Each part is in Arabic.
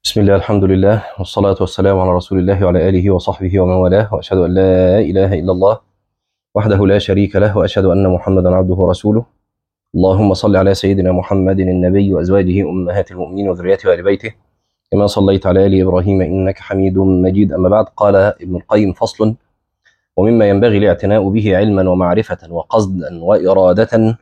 بسم الله الحمد لله والصلاة والسلام على رسول الله وعلى آله وصحبه ومن والاه، وأشهد أن لا إله إلا الله وحده لا شريك له، وأشهد أن محمدا عبده ورسوله. اللهم صل على سيدنا محمد النبي وأزواجه أمهات المؤمنين وذريته وآل بيته كما صليت على آل إبراهيم إنك حميد مجيد. أما بعد، قال ابن القيم: فصل: ومما ينبغي الاعتناء به علما ومعرفة وقصدا وإرادة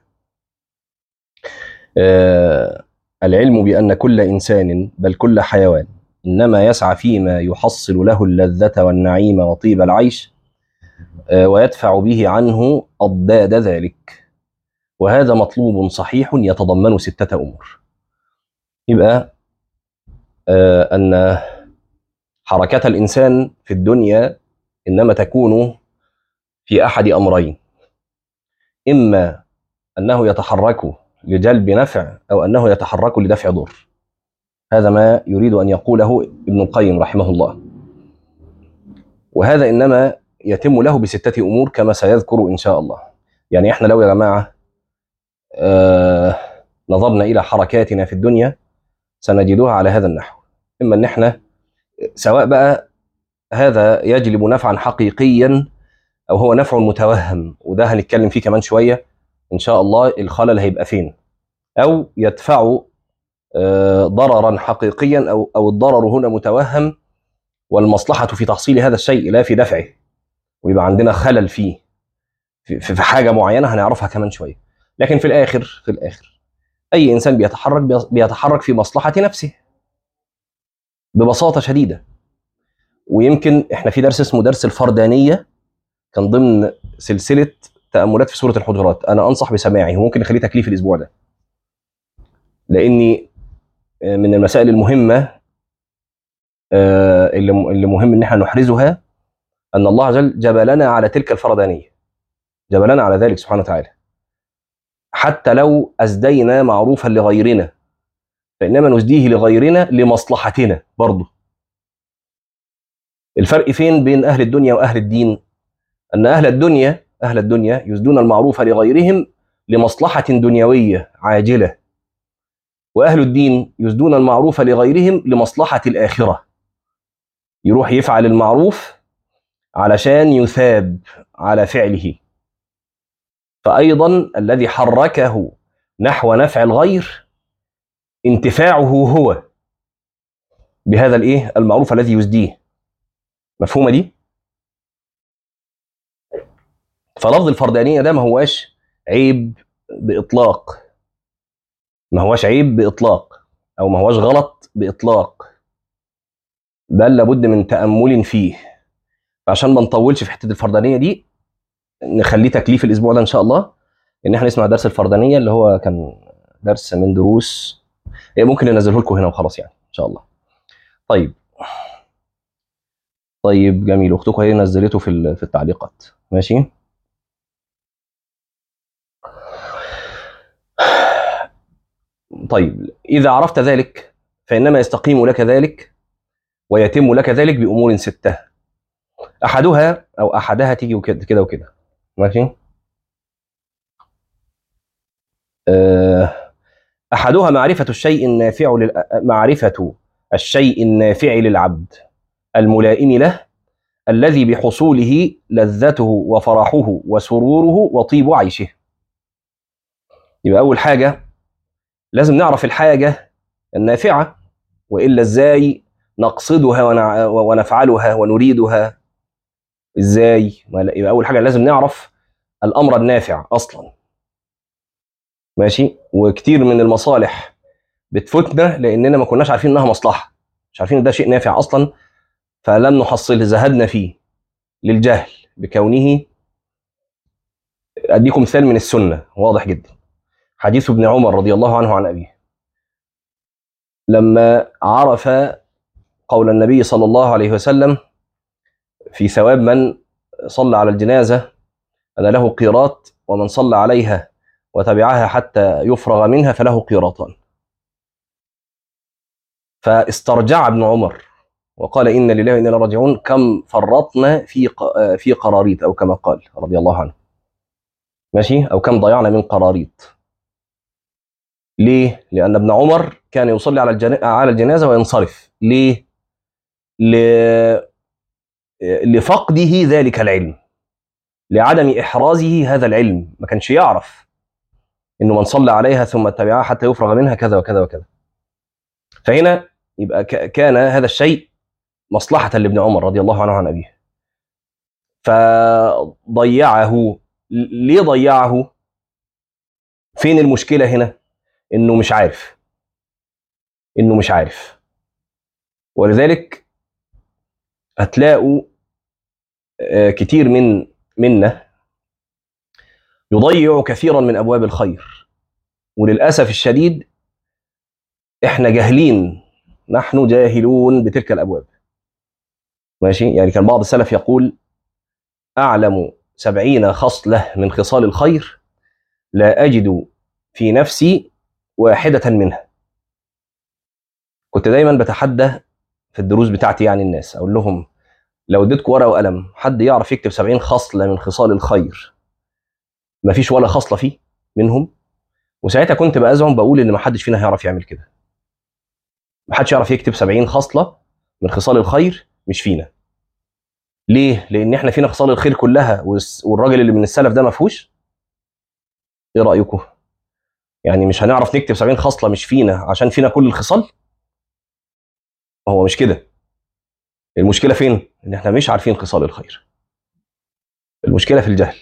العلم بأن كل إنسان بل كل حيوان إنما يسعى فيما يحصل له اللذة والنعيم وطيب العيش، ويدفع به عنه أضداد ذلك، وهذا مطلوب صحيح يتضمن 6 أمور. يبقى أن حركة الإنسان في الدنيا إنما تكون في أحد أمرين: إما أنه يتحرك لجلب نفع، أو أنه يتحرك لدفع ضر. هذا ما يريد أن يقوله ابن القيم رحمه الله، وهذا إنما يتم له ب6 أمور كما سيذكر إن شاء الله. يعني إحنا لو يا جماعة نظرنا إلى حركاتنا في الدنيا سنجدها على هذا النحو: إما أن إحنا سواء بقى هذا يجلب نفعا حقيقيا أو هو نفع متوهم، وده هنتكلم فيه كمان شوية إن شاء الله الخلل هيبقى فين، أو يدفع ضررا حقيقيا أو الضرر هنا متوهم والمصلحة في تحصيل هذا الشيء لا في دفعه، ويبقى عندنا خلل فيه في حاجة معينة هنعرفها كمان شوية. لكن في الآخر أي إنسان بيتحرك في مصلحة نفسه ببساطة شديدة. ويمكن إحنا في درس اسمه درس الفردانية، كان ضمن سلسلة تأملات في سورة الحجرات، أنا أنصح بسماعه، وممكن نخليه تكليف الأسبوع ده، لأني من المسائل المهمة اللي مهم إن احنا نحرزها أن الله عز وجل جبلنا على تلك الفردانية، جبلنا على ذلك سبحانه وتعالى. حتى لو أسدينا معروفا لغيرنا فإنما نسديه لغيرنا لمصلحتنا برضه. الفرق فين بين أهل الدنيا وأهل الدين؟ أن أهل الدنيا يسدون المعروف لغيرهم لمصلحة دنيوية عاجلة، وأهل الدين يسدون المعروف لغيرهم لمصلحة الآخرة. يروح يفعل المعروف علشان يثاب على فعله. فأيضا الذي حركه نحو نفع الغير انتفاعه هو بهذا المعروف الذي يسديه. مفهومة دي؟ فلفظ الفردانية ده ما هواش عيب بإطلاق، ما هواش عيب بإطلاق، أو ما هواش غلط بإطلاق، بل لابد من تأمل فيه. عشان ما نطولش في حتة الفردانية دي، نخليه تكليف الأسبوع ده إن شاء الله، إن احنا نسمع درس الفردانية اللي هو كان درس من دروس ممكن ننزله لكم هنا وخلاص يعني إن شاء الله. طيب جميل، أختكم هي نزلته في التعليقات. ماشي. طيب إذا عرفت ذلك فإنما يستقيم لك ذلك ويتم لك ذلك بأمور 6. أحدها أو أحدها تيجي كده وكده. ماشي. أحدها معرفة الشيء النافع للعبد الملائم له، الذي بحصوله لذته وفرحه وسروره وطيب عيشه. يبقى أول حاجة لازم نعرف الحاجة النافعة، وإلا إزاي نقصدها ونفعلها ونريدها إزاي؟ يبقى أول حاجة لازم نعرف الأمر النافع أصلا. ماشي. وكتير من المصالح بتفوتنا لأننا ما كناش عارفين إنها مصلحة، مش عارفين إن ده شيء نافع أصلا، فلم نحصله، زهدنا فيه للجهل بكونه. أديكم مثال من السنة واضح جدا: حديث ابن عمر رضي الله عنه عن أبيه لما عرف قول النبي صلى الله عليه وسلم في ثواب من صلى على الجنازة أن له قيراط، ومن صلى عليها وتبعها حتى يفرغ منها فله قيراطان. فاسترجع ابن عمر وقال: إن لله وإنا إليه راجعون، كم فرطنا في قراريط، أو كما قال رضي الله عنه. ماشي. أو كم ضيعنا من قراريط. ليه؟ لأن ابن عمر كان يصلي على الجنازة وينصرف. ليه؟ ل- لفقده ذلك العلم، لعدم إحرازه هذا العلم، ما كانش يعرف إنه من صلى عليها ثم اتبعها حتى يفرغ منها كذا وكذا وكذا. فهنا يبقى كان هذا الشيء مصلحة لابن عمر رضي الله عنه عن أبيه، فضيعه. ليه ضيعه؟ فين المشكلة هنا؟ إنه مش عارف، إنه مش عارف. ولذلك هتلاقوا كتير منا يضيع كثيرا من أبواب الخير، وللأسف الشديد إحنا جاهلين، نحن جاهلون بتلك الأبواب. ماشي، يعني كان بعض السلف يقول: أعلم 70 خصلة من خصال الخير لا أجد في نفسي واحدة منها. كنت دايما بتحدى في الدروس بتاعتي يعني الناس، أقول لهم: لو اديتكم ورقة وقلم، حد يعرف يكتب 70 خصلة من خصال الخير ما فيش ولا خصلة فيه منهم؟ وساعتها كنت بأزعم بقول إن ما حدش فينا هيعرف يعمل كده. ما حدش يعرف يكتب 70 خصلة من خصال الخير مش فينا. ليه؟ لأن احنا فينا خصال الخير كلها، والراجل اللي من السلف ده ما فيهوش. ايه رأيكم؟ يعني مش هنعرف نكتب 70 خصلة مش فينا عشان فينا كل الخصال؟ ما هو مش كده. المشكلة فين؟ ان احنا مش عارفين خصال الخير. المشكلة في الجهل.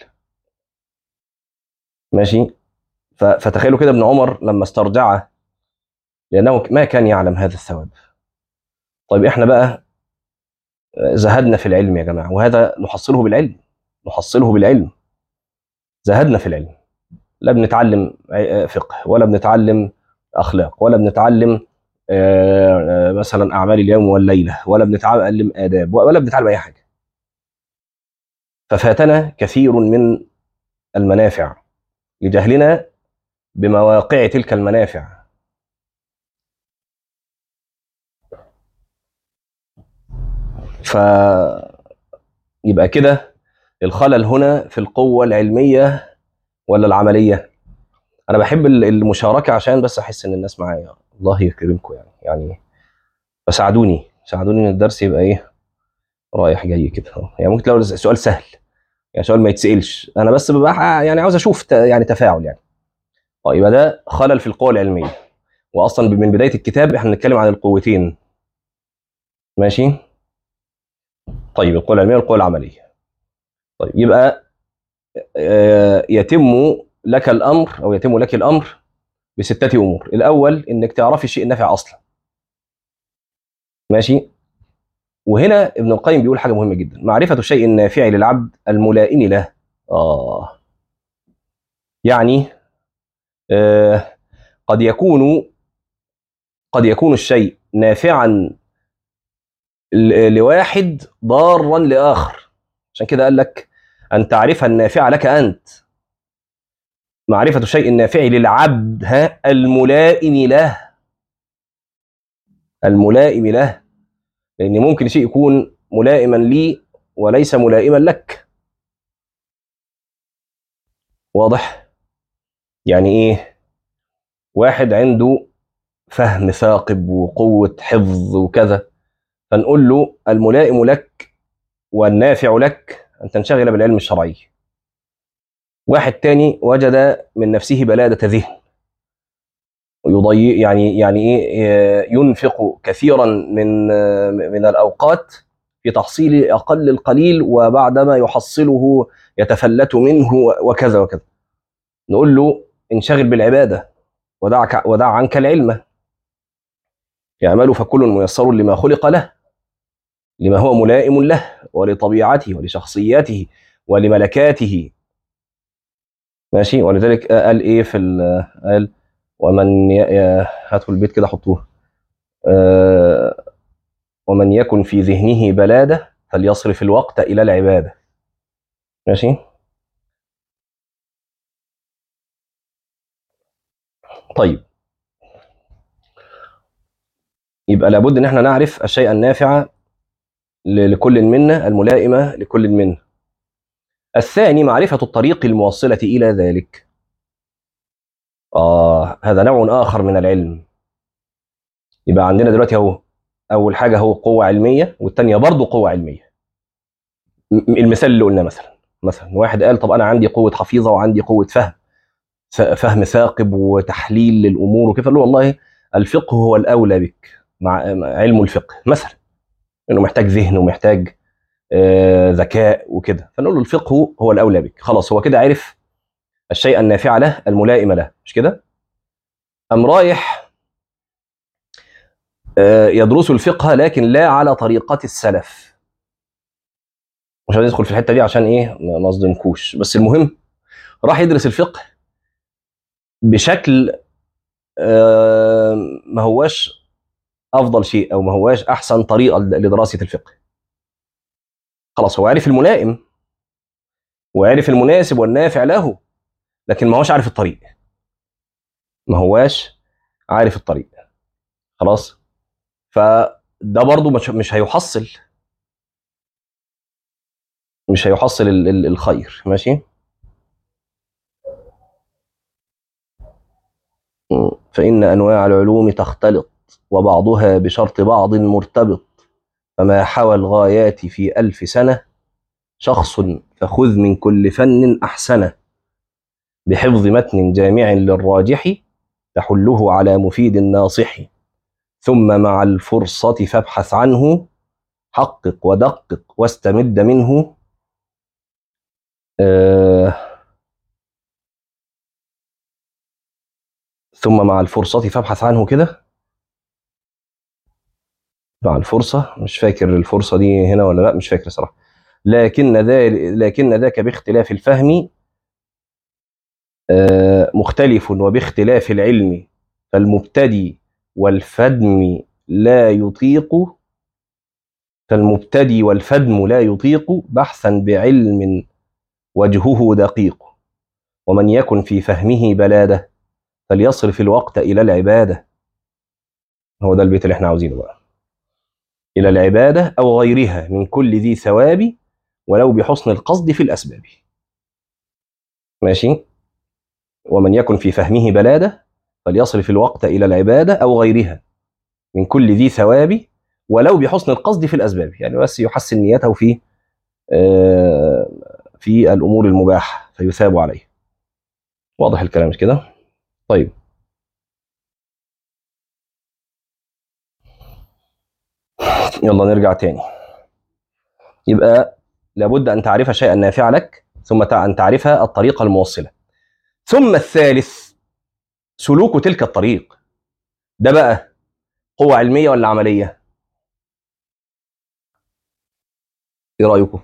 ماشي. فتخيلوا كده ابن عمر لما استرجعه، لأنه ما كان يعلم هذا الثواب. طيب احنا بقى زهدنا في العلم يا جماعة، وهذا نحصله بالعلم، نحصله بالعلم. زهدنا في العلم، لا بنتعلم فقه، ولا بنتعلم أخلاق، ولا بنتعلم مثلا أعمال اليوم والليلة، ولا بنتعلم آداب، ولا بنتعلم أي حاجة. ففاتنا كثير من المنافع لجهلنا بمواقع تلك المنافع. فيبقى كده الخلل هنا في القوة العلمية ولا العملية؟ أنا بحب المشاركة عشان بس أحس إن الناس معايا. الله يكرمكم يعني فساعدوني، ساعدوني إن الدرس يبقى إيه، رايح جاي كده. يعني ممكن تلاقوا سؤال سهل، يعني سؤال ما يتسألش، أنا بس ببقى يعني عاوز أشوف يعني تفاعل يعني. طيب يبقى ده خلل في القوة العلمية. وأصلا من بداية الكتاب إحنا بنتكلم عن القوتين. ماشي. طيب القوة العلمية والقوة العملية. طيب يبقى يتم لك الامر او يتم لك الامر بستة امور. الاول انك تعرفي الشيء النافع اصلا. ماشي. وهنا ابن القيم بيقول حاجه مهمه جدا: معرفه الشيء النافع للعبد الملائم له. يعني آه قد يكون قد يكون الشيء نافعا لواحد ضارا لاخر. عشان كده قال لك ان تعرف النافع لك انت. معرفه الشيء النافع للعبد الملائم له، الملائم له. لان ممكن شيء يكون ملائما لي وليس ملائما لك. واضح؟ يعني ايه؟ واحد عنده فهم ثاقب وقوة حفظ وكذا، فنقول له الملائم لك والنافع لك أن تنشغل بالعلم الشرعي. واحد تاني وجد من نفسه بلادة ذهن، ويضيع يعني ايه، ينفق كثيرا من الأوقات في تحصيل أقل القليل، وبعدما يحصله يتفلت منه وكذا وكذا. نقول له انشغل بالعبادة ودع عنك العلم. يعمل فكل ميسر لما خلق له، لما هو ملائم له ولطبيعته ولشخصيته ولملكاته. ماشي. ولذلك قال ايه قال: ومن هاتوا البيت كده حطوه. ومن يكن في ذهنه بلادة فليصرف الوقت إلى العبادة. ماشي. طيب يبقى لابد ان احنا نعرف الشيء النافع لكل منا، الملائمة لكل منا. الثاني معرفة الطريق الموصلة إلى ذلك. هذا نوع آخر من العلم. يبقى عندنا دلوقتي اهو، أول حاجة هو قوة علمية، والتانية برضه قوة علمية. المثال اللي قلنا مثلا واحد قال طب أنا عندي قوة حفيظة وعندي قوة فهم ثاقب وتحليل للأمور وكيف. قال له والله الفقه هو الأولى بك، مع علم الفقه مثلا، إنه محتاج ذهن ومحتاج ذكاء وكده، فنقول له الفقه هو الأولى بك. خلاص هو كده عرف الشيء النافع له الملائم له، مش كده؟ أم رايح يدرس الفقه لكن لا على طريقة السلف. مش هندخل في الحتة دي عشان إيه ما أصدمكوش، بس المهم راح يدرس الفقه بشكل ما هواش أفضل شيء، أو ما هواش أحسن طريقة لدراسة الفقه. خلاص هو عرف الملائم وعرف المناسب والنافع له، لكن ما هوش عارف الطريق، ما هواش عارف الطريق. خلاص، فده برضو مش هيحصل، مش هيحصل الخير. ماشي. فإن أنواع العلوم تختلط، وبعضها بشرط بعض مرتبط، فما حوى الغايات في 1000 سنة شخص، فخذ من كل فن أحسنه، بحفظ متن جامع للراجح، تحله على مفيد ناصح، ثم مع الفرصة فابحث عنه، حقق ودقق واستمد منه. آه ثم مع الفرصة فابحث عنه كده، مع الفرصة، مش فاكر الفرصة دي هنا ولا لا، مش فاكر صراحة. لكن ذاك باختلاف الفهم مختلف، وباختلاف العلم، فالمبتدي والفدم لا يطيق بحثا بعلم وجهه دقيق، ومن يكن في فهمه بلادة فليصرف الوقت إلى العبادة. هو ده البيت اللي احنا عاوزينه بقى. إلى العبادة أو غيرها من كل ذي ثواب، ولو بحسن القصد في الأسباب. ماشي. ومن يكن في فهمه بلادة فليصرف الوقت إلى العبادة أو غيرها من كل ذي ثواب، ولو بحسن القصد في الأسباب، يعني بس يحسن نيته في الأمور المباحة فيثاب عليه. واضح الكلام مش كده؟ طيب، يلا نرجع تاني. يبقى لابد أن تعرف شيئا نافعا لك، ثم أن تعرف الطريقة الموصلة، ثم الثالث سلوك تلك الطريق. ده بقى قوة علمية ولا عملية؟ إيه رأيكم؟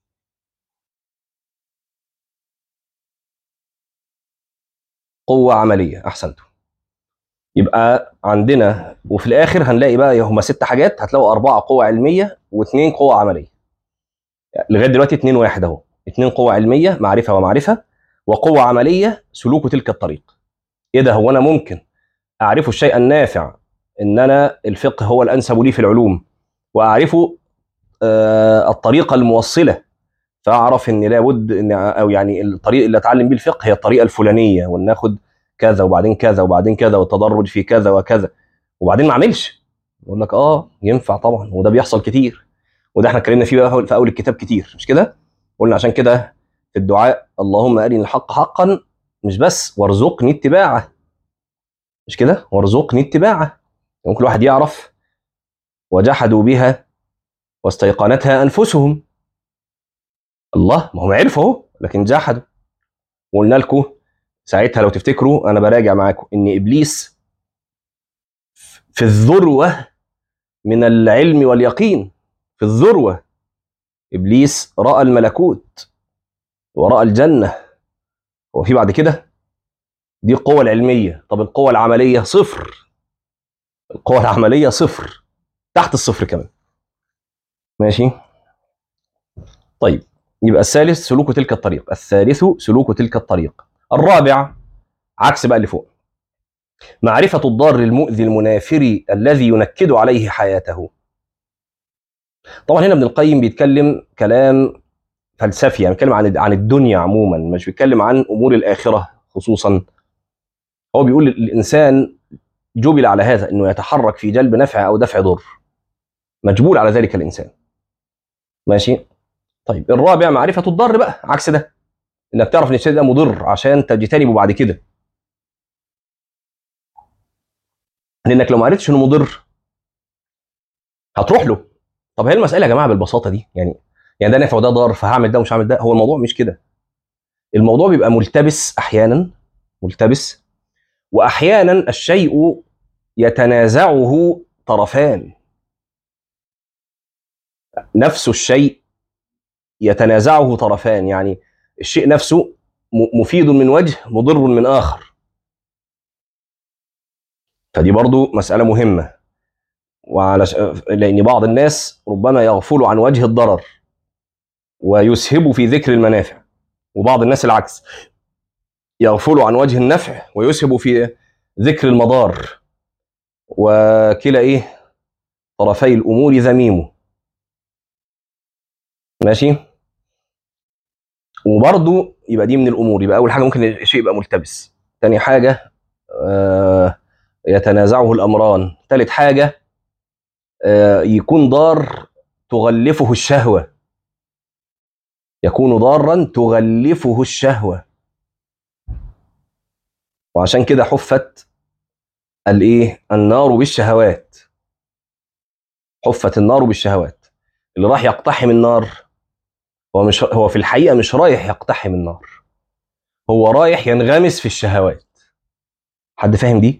قوة عملية، أحسنتم. يبقى عندنا وفي الآخر هنلاقي بقى هما 6 حاجات، هتلاقوا 4 قوة علمية و2 قوة عملية. لغاية دلوقتي 2-1 أهو. 2 قوة علمية، معرفة ومعرفة، وقوة عملية سلوك تلك الطريق. إيه ده؟ هو أنا ممكن أعرف الشيء النافع، إن أنا الفقه هو الأنسب لي في العلوم، وأعرفه الطريقة الموصلة، فأعرف إن لابد إن، أو يعني الطريق اللي أتعلم بيه الفقه هي الطريقة الفلانية، وناخد كذا وبعدين كذا وبعدين كذا، والتدرج في كذا وكذا، وبعدين ما أعملش. يقول لك ينفع طبعا، وده بيحصل كتير، وده احنا اتكلمنا فيه بقى في اول الكتاب كتير، مش كده؟ قلنا عشان كده في الدعاء اللهم ارني الحق حقا، مش بس وارزقني اتباعه، مش كده؟ وارزقني اتباعه. ممكن الواحد يعرف وجحدوا بها واستيقنتها انفسهم. الله، ما هم عرفوا اهو لكن جحدوا. وقلنا لكم ساعتها لو تفتكروا، انا براجع معاكم، ان ابليس في الذروه من العلم واليقين، في الذروه ابليس راى الملكوت وراى الجنه، وفي بعد كده دي القوة العلمية. طب القوة العملية صفر، القوة العملية صفر، تحت الصفر كمان. ماشي. طيب، يبقى الثالث سلوك تلك الطريق، الثالث سلوك تلك الطريق. الرابع عكس بقى اللي فوق، معرفة الضار المؤذي المنافر الذي ينكد عليه حياته. طبعا هنا ابن القيم بيتكلم كلام فلسفي، يعني بيتكلم عن الدنيا عموما، مش بيتكلم عن امور الاخره خصوصا. هو بيقول الانسان جبل على هذا، انه يتحرك في جلب نفع او دفع ضر، مجبول على ذلك الانسان. ماشي. طيب الرابع معرفه الضار بقى، عكس ده، انك تعرف ان الشيء ده مضر عشان تجتنبه بعد كده. لانك لو ما عرفتش انه مضر هتروح له. طب هي المساله يا جماعه بالبساطه دي يعني ده نفع وده ضار، فهعمل ده ومش هعمل ده؟ هو الموضوع مش كده. الموضوع بيبقى ملتبس احيانا، ملتبس، واحيانا الشيء يتنازعه طرفان. نفس الشيء يتنازعه طرفان، يعني الشيء نفسه مفيد من وجه مضر من آخر. فدي برضو مسألة مهمة. لأن بعض الناس ربما يغفل عن وجه الضرر ويسهب في ذكر المنافع، وبعض الناس العكس، يغفل عن وجه النفع ويسهب في ذكر المضار. وكلا طرفي الأمور ذميم. ماشي. وبرضو يبقى دي من الأمور. يبقى أول حاجة ممكن الشيء يبقى ملتبس. تاني حاجة يتنازعه الأمران. ثالث حاجة يكون ضار تغلفه الشهوة، يكون ضارا تغلفه الشهوة. وعشان كده حفت النار بالشهوات. حفت النار بالشهوات. اللي راح يقتحم النار هو في الحقيقة مش رايح يقتحم النار، هو رايح ينغمس في الشهوات. حد فاهم دي؟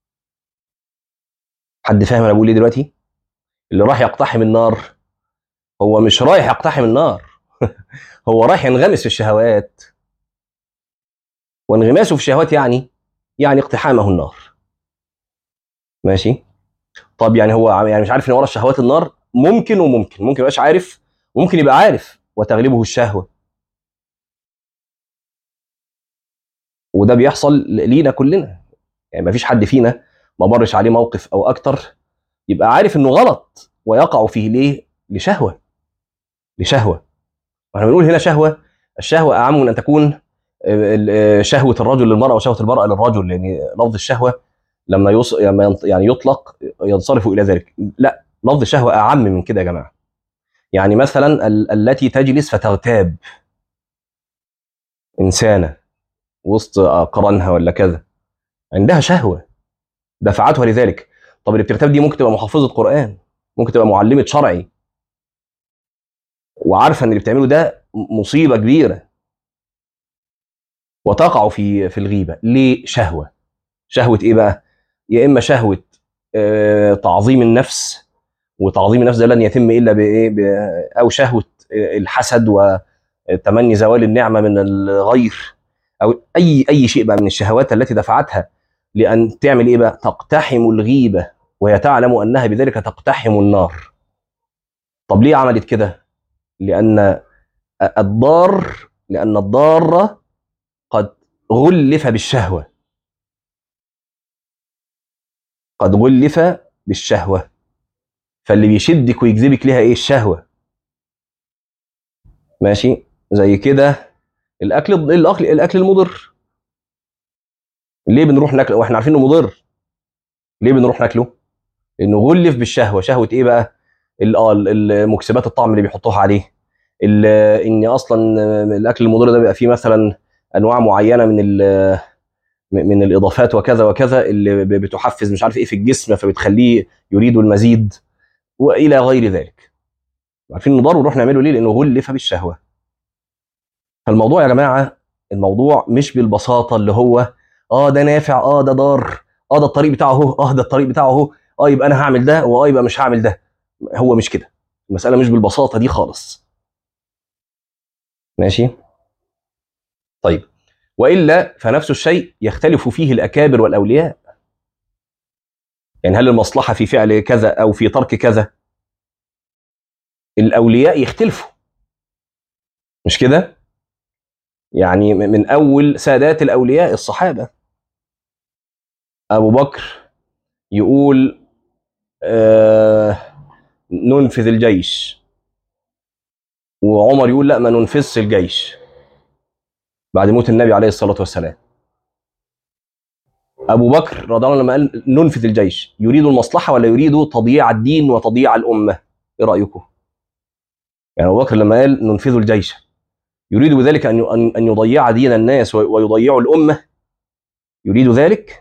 حد فاهم انا بقول ايه دلوقتي؟ اللي راح يقتحم النار هو مش رايح يقتحم النار، هو رايح ينغمس في الشهوات. وانغماسه في الشهوات يعني اقتحامه النار. ماشي. طب يعني هو يعني مش عارف ان ورا الشهوات النار؟ ممكن، وممكن ما يبقاش عارف، وممكن يبقى عارف وتغلبه الشهوه. وده بيحصل لينا كلنا. يعني ما فيش حد فينا ما مرش عليه موقف او اكتر يبقى عارف انه غلط ويقع فيه. ليه؟ لشهوه. لشهوه. واحنا بنقول هنا شهوه، الشهوه اعم من ان تكون شهوه الرجل للمراه وشهوه المراه للرجل، لان لفظ الشهوه لما يعني يطلق ينصرف الى ذلك. لا، لفظ الشهوه اعم من كده يا جماعه. يعني مثلا التي تجلس فتغتاب انسانه وسط قرنها ولا كذا، عندها شهوه دفعتها لذلك. طب اللي بتغتاب دي ممكن تبقى محفظه قران، ممكن تبقى معلمه شرعي، وعارفه ان اللي بتعمله ده مصيبه كبيره، وتقع في الغيبه. ليه؟ شهوه. شهوه ايه بقى؟ يا اما شهوه تعظيم النفس، وتعظيم النفس ده لن يتم الا او شهوه الحسد وتمني زوال النعمه من الغير، او اي شيء بقى من الشهوات التي دفعتها لان تعمل ايه بقى؟ تقتحم الغيبه، وهي تعلم انها بذلك تقتحم النار. طب ليه عملت كده؟ لان الضار قد غلف بالشهوه، قد غلف بالشهوه. فاللي بيشدك ويجذبك ليها الشهوه. ماشي. زي كده الاكل المضر. ليه بنروح ناكله واحنا عارفين انه مضر؟ ليه بنروح ناكله؟ انه غلف بالشهوه. شهوه ايه بقى؟ المكسبات الطعم اللي بيحطوها عليه، ان اصلا الاكل المضر ده بيبقى فيه مثلا انواع معينه من الاضافات وكذا وكذا، اللي بتحفز مش عارف ايه في الجسم، فبتخليه يريد المزيد والى غير ذلك. عارفين انه ضار ونروح نعمله ليه؟ لانه غلف بالشهوه. فالموضوع يا جماعه، الموضوع مش بالبساطه اللي هو ده نافع، ده ضار، ده الطريق بتاعه اهو، ده الطريق بتاعه اهو، يبقى انا هعمل ده، يبقى مش هعمل ده. هو مش كده. المساله مش بالبساطه دي خالص. ماشي. طيب، والا فنفس الشيء يختلف فيه الاكابر والاولياء. يعني هل المصلحه في فعل كذا او في ترك كذا؟ الاولياء يختلفوا، مش كده؟ يعني من اول سادات الاولياء الصحابه، ابو بكر يقول آه ننفذ الجيش، وعمر يقول لا ما ننفذش الجيش بعد موت النبي عليه الصلاه والسلام. ابو بكر رضي الله عنه لما قال ننفذ الجيش، يريد المصلحه ولا يريد تضييع الدين وتضييع الامه؟ ايه رايكم؟ يعني ابو بكر لما قال ننفذ الجيش، يريد بذلك ان يضيع دين الناس ويضيع الامه؟ يريد ذلك؟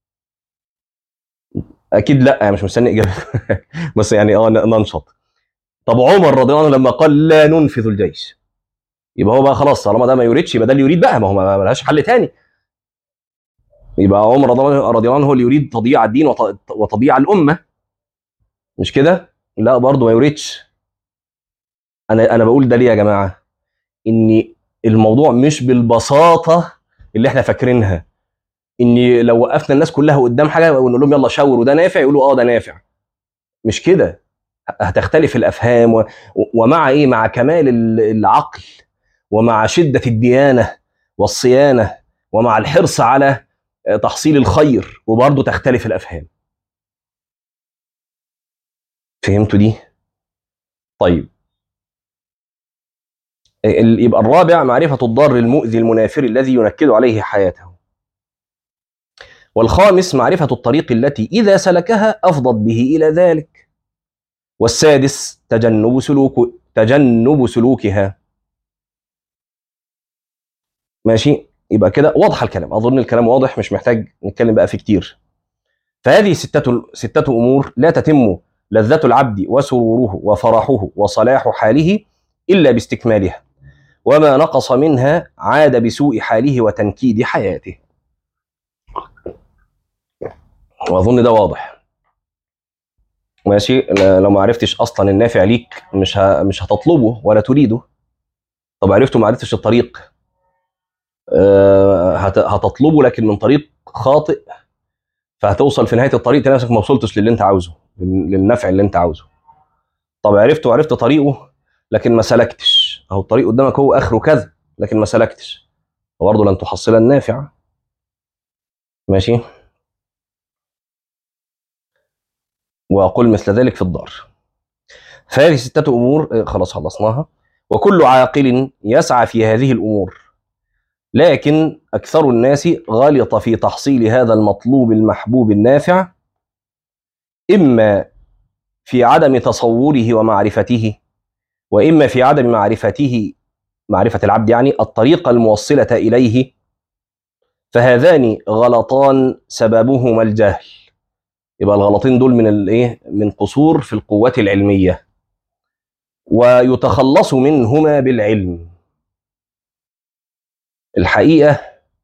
اكيد لا، يعني مش مستني اجابه. بس يعني ننشط. طب عمر رضي الله عنه لما قال لا ننفذ الجيش، يبقى هو بقى خلاص طالما ده ما يريدش يبقى ده اللي يريد بقى، ما هو ما لهاش حل تاني. يبقى عمر رضي الله عنه هو اللي يريد تضييع الدين وتضييع الامه، مش كده؟ لا برضه ما يريدش. انا بقول ده ليه يا جماعه؟ ان الموضوع مش بالبساطه اللي احنا فاكرينها، ان لو وقفنا الناس كلها قدام حاجه ونقول لهم يلا شاوروا ده نافع يقولوا اه ده نافع. مش كده. هتختلف الافهام ومع ايه؟ مع كمال العقل، ومع شده الديانه والصيانه، ومع الحرص على تحصيل الخير، وبرضه تختلف الافهام. فهمتوا دي؟ طيب، يبقى الرابع معرفة الضار المؤذي المنافر الذي ينكد عليه حياته. والخامس معرفة الطريق التي إذا سلكها أفضت به إلى ذلك. والسادس تجنب سلوكها. ماشي، يبقى كده واضح الكلام، أظن الكلام واضح مش محتاج نتكلم بقى فيه كتير. فهذه ستة أمور لا تتم لذة العبد وسروره وفرحه وصلاح حاله إلا باستكمالها، وما نقص منها عاد بسوء حاله وتنكيد حياته. واظن ده واضح. ماشي، لو ما عرفتش اصلا النافع ليك مش هتطلبه ولا تريده. طب عرفته ما عرفتش الطريق، هتطلبه لكن من طريق خاطئ، فهتوصل في نهايه الطريق تلاقي نفسك ما وصلتش للي انت عاوزه، للنفع اللي انت عاوزه. طب عرفت طريقه لكن ما سلكتش، اهو الطريق قدامك هو اخره كذا لكن ما سلكتش، فبرضه لن تحصل النافع. ماشي، واقول مثل ذلك في الدار. فهذه ستة أمور خلاص خلصناها. وكل عاقل يسعى في هذه الأمور، لكن أكثر الناس غلط في تحصيل هذا المطلوب المحبوب النافع، إما في عدم تصوره ومعرفته، وإما في عدم معرفة العبد يعني الطريقة الموصلة إليه. فهذان غلطان سببهما الجهل. يبقى الغلطين دول من الايه؟ من قصور في القوات العلمية، ويتخلص منهما بالعلم. الحقيقة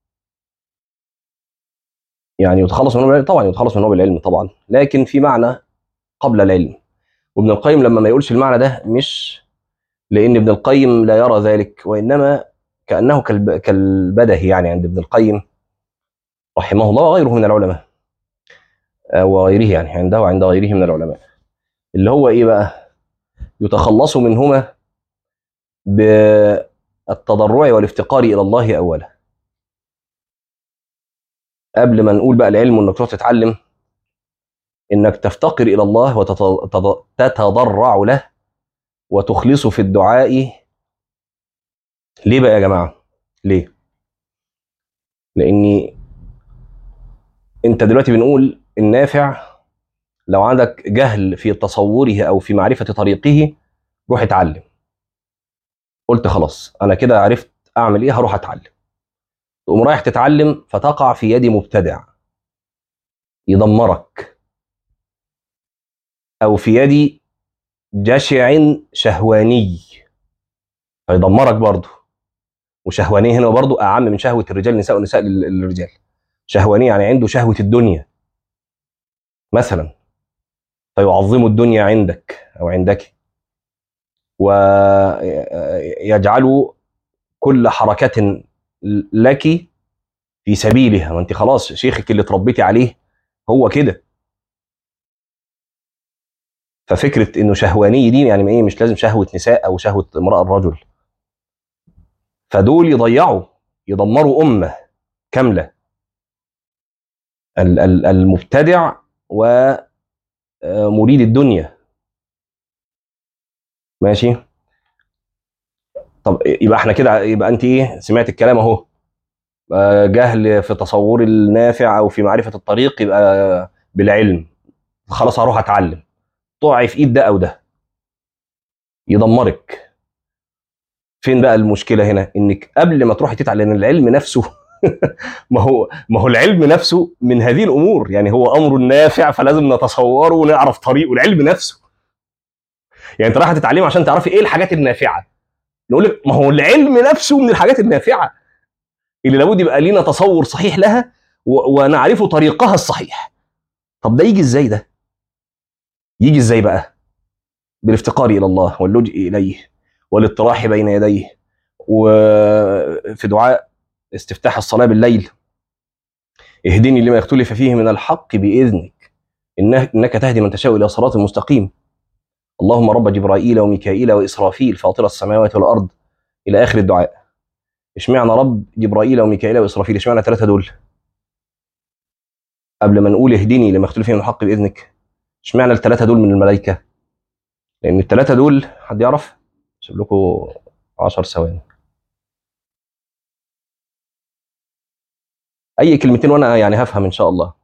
يعني يتخلص منه بالعلم، طبعا يتخلص منه بالعلم طبعا، لكن في معنى قبل العلم. وابن القيم لما ما يقولش المعنى ده مش لان ابن القيم لا يرى ذلك، وانما كانه كالبدهي يعني عند ابن القيم رحمه الله وغيره من العلماء، وغيره يعني عنده وعند غيره من العلماء، اللي هو ايه بقى؟ يتخلص منهما بالتضرع والافتقار الى الله اولا. قبل ما نقول بقى العلم وانك تروح تتعلم، انك تفتقر الى الله وتتضرع له وتخلصه في الدعاء. ليه بقى يا جماعه؟ ليه؟ لاني انت دلوقتي بنقول النافع لو عندك جهل في تصوره او في معرفه طريقه روح اتعلم. قلت خلاص انا كده عرفت اعمل ايه، هروح اتعلم. تقوم رايح تتعلم فتقع في يد مبتدع يدمرك، او في يد جشع شهواني فيدمرك برضه. وشهواني هنا برضه اعم من شهوه الرجال النساء والنساء للرجال. شهواني يعني عنده شهوه الدنيا مثلا، فيعظم الدنيا عندك او عندك، ويجعل كل حركة لك في سبيلها، وانت خلاص شيخك اللي تربيتي عليه هو كده. ففكرة انه شهواني دي يعني ايه؟ مش لازم شهوة نساء او شهوة امرأة الرجل. فدول يدمروا أمة كاملة، المبتدع ومريد الدنيا. ماشي، طب يبقى احنا كده، يبقى انت ايه؟ سمعت الكلام اهو. جهل في تصور النافع او في معرفه الطريق يبقى بالعلم، خلاص هروح اتعلم. تقعي في ايد ده او ده يدمرك. فين بقى المشكله هنا؟ انك قبل ما تروحي تتعلم، لان العلم نفسه ما هو العلم نفسه من هذه الامور، يعني هو امر نافع فلازم نتصوره ونعرف طريقه. العلم نفسه يعني انت رايحه تتعلمي عشان تعرفي ايه الحاجات النافعه، نقول لك ما هو العلم نفسه من الحاجات النافعه اللي لابد يبقى لينا تصور صحيح لها ونعرف طريقها الصحيح. طب ده يجي ازاي ده؟ يجي ازاي بقى؟ بالافتقار الى الله واللجئ اليه والاطراح بين يديه، وفي دعاء استفتاح الصلاه بالليل: اهدني لما اختلف فيه من الحق باذنك انك تهدي من تشاء الى صراط مستقيم. اللهم رب جبرائيل وميكائيل واسرافيل فاطر السماوات والارض، الى اخر الدعاء. اشمعنى رب جبرائيل وميكائيل واسرافيل؟ اشمعنى الثلاثه دول قبل ما نقول اهدني لما اختلف فيه من الحق باذنك؟ اشمعنى الثلاثه دول من الملائكه؟ لان الثلاثه دول حد يعرف؟ اسيب لكم 10 ثواني، اي كلمتين وانا يعني هفهم ان شاء الله.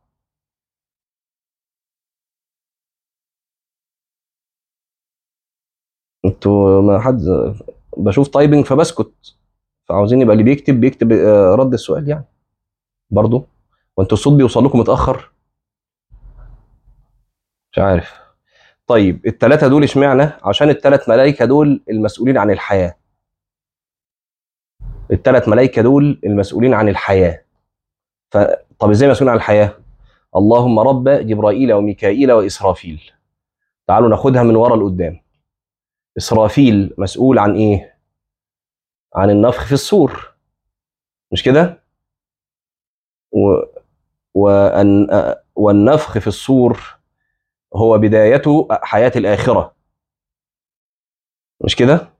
انتوا ما حد، بشوف تايبنج فبسكت، فعاوزين يبقى اللي بيكتب بيكتب رد السؤال يعني برضو. وانتوا الصوت بيوصل لكم متاخر؟ مش عارف. طيب الثلاثه دول اشمعنى؟ عشان الثلاث ملائكه دول المسؤولين عن الحياه. الثلاث ملائكه دول المسؤولين عن الحياه. طب ازاي مسؤولين عن الحياه؟ اللهم رب جبرائيل وميكائيل واسرافيل. تعالوا ناخدها من ورا لقدام. اسرافيل مسؤول عن ايه؟ عن النفخ في الصور، مش كده؟ و... وأن... والنفخ في الصور هو بدايته حياه الاخره، مش كده؟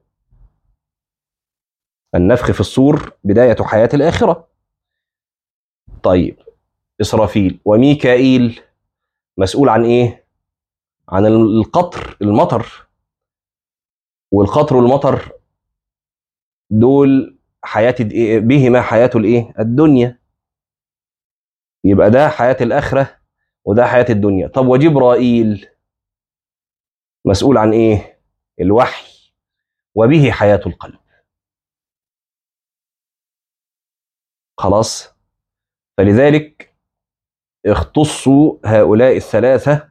النفخ في الصور بدايه حياه الاخره. طيب اسرافيل وميكائيل مسؤول عن ايه؟ عن القطر، المطر. والقطر والمطر دول حياه بهما حياه الايه؟ الدنيا. يبقى ده حياه الاخره وده حياه الدنيا. طب وجبرائيل مسؤول عن ايه؟ الوحي، وبه حياه القلب. خلاص. فلذلك اختصوا هؤلاء الثلاثه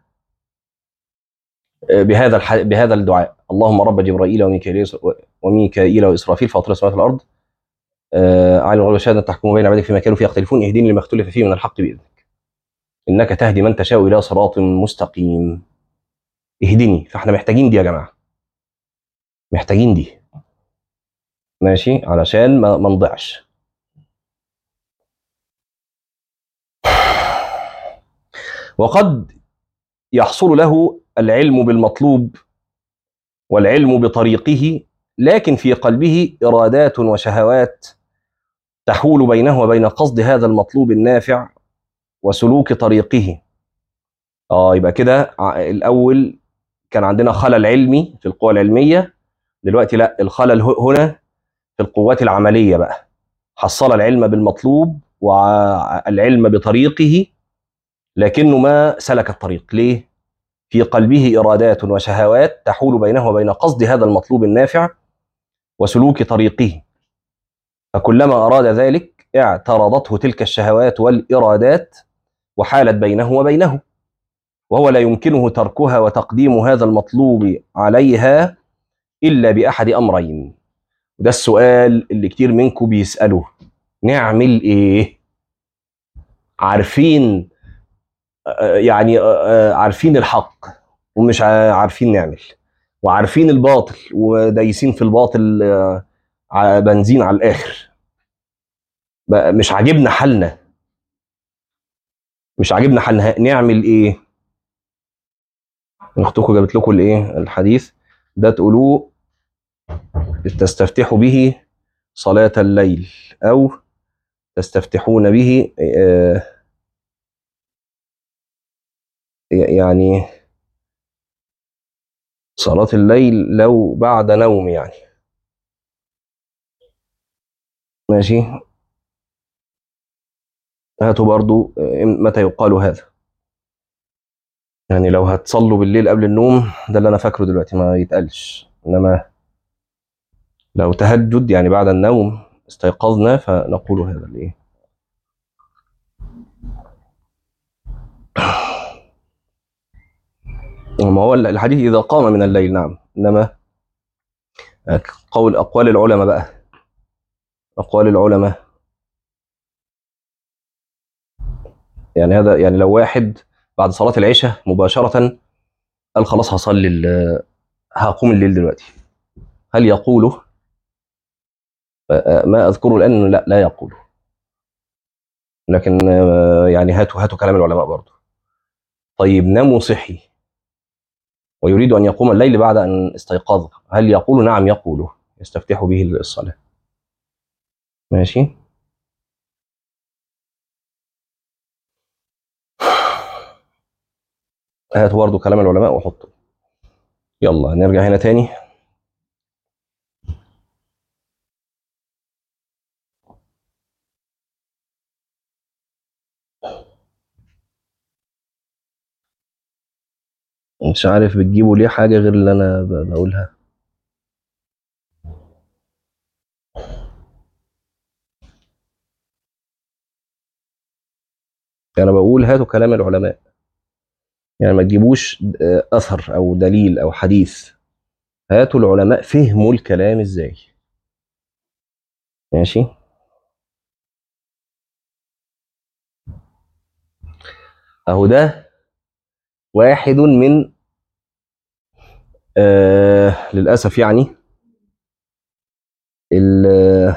بهذا الدعاء: اللهم رب جبرائيل وميكائيل واسرافيل فاطر السماوات والارض، عالم الغيب والشهاده تحكم بين عبادك فيما كانوا فيه يختلفون، اهدني لما اختلف فيه من الحق باذنك انك تهدي من تشاء الى صراط مستقيم. اهدني. فاحنا محتاجين دي يا جماعه، محتاجين دي، ماشي، علشان ما نضيعش. وقد يحصل له العلم بالمطلوب والعلم بطريقه، لكن في قلبه ارادات وشهوات تحول بينه وبين قصد هذا المطلوب النافع وسلوك طريقه. يبقى كده الاول كان عندنا خلل علمي في القوى العلميه، دلوقتي لا، الخلل هنا في القوات العمليه بقى. حصل العلم بالمطلوب والعلم بطريقه، لكنه ما سلك الطريق. ليه؟ في قلبه ارادات وشهوات تحول بينه وبين قصد هذا المطلوب النافع وسلوك طريقه، فكلما اراد ذلك اعترضته تلك الشهوات والارادات وحالت بينه وبينه، وهو لا يمكنه تركها وتقديم هذا المطلوب عليها الا باحد امرين. وده السؤال اللي كتير منكم بيساله: نعمل ايه؟ عارفين، يعني عارفين الحق ومش عارفين نعمل، وعارفين الباطل ودايسين في الباطل بنزين على الاخر. مش عاجبنا حالنا، مش عاجبنا حالنا، نعمل ايه؟ اختكم جابت لكم الايه؟ الحديث ده تقولوه تستفتحوا به صلاة الليل، او تستفتحون به يعني صلاة الليل لو بعد نوم يعني. ماشي. هاتوا برضو متى يقال هذا. يعني لو هتصلوا بالليل قبل النوم، ده اللي انا فاكره دلوقتي ما يتقالش، انما لو تهجد يعني بعد النوم استيقظنا فنقول هذا الايه. ما هو الحديث اذا قام من الليل، نعم، انما اقوال العلماء بقى، اقوال العلماء يعني هذا، يعني لو واحد بعد صلاة العشاء مباشرة قال خلاص هصلي هقوم الليل دلوقتي، هل يقوله؟ ما اذكره الان، لا لا يقوله. لكن يعني هاتوا كلام العلماء برضه. طيب نام وصحي ويريد ان يقوم الليل بعد ان استيقظ، هل يقول؟ نعم يقوله، يستفتح به الصلاة. ماشي. هاتوا برضه كلام العلماء وحطوا. يلا نرجع هنا تاني. مش عارف بتجيبوا ليه حاجة غير اللي انا بقولها. انا بقول هاتوا كلام العلماء، يعني ما تجيبوش اثر او دليل او حديث، هاتوا العلماء فهموا الكلام ازاي. ماشي. اهو ده واحد من للاسف يعني ال-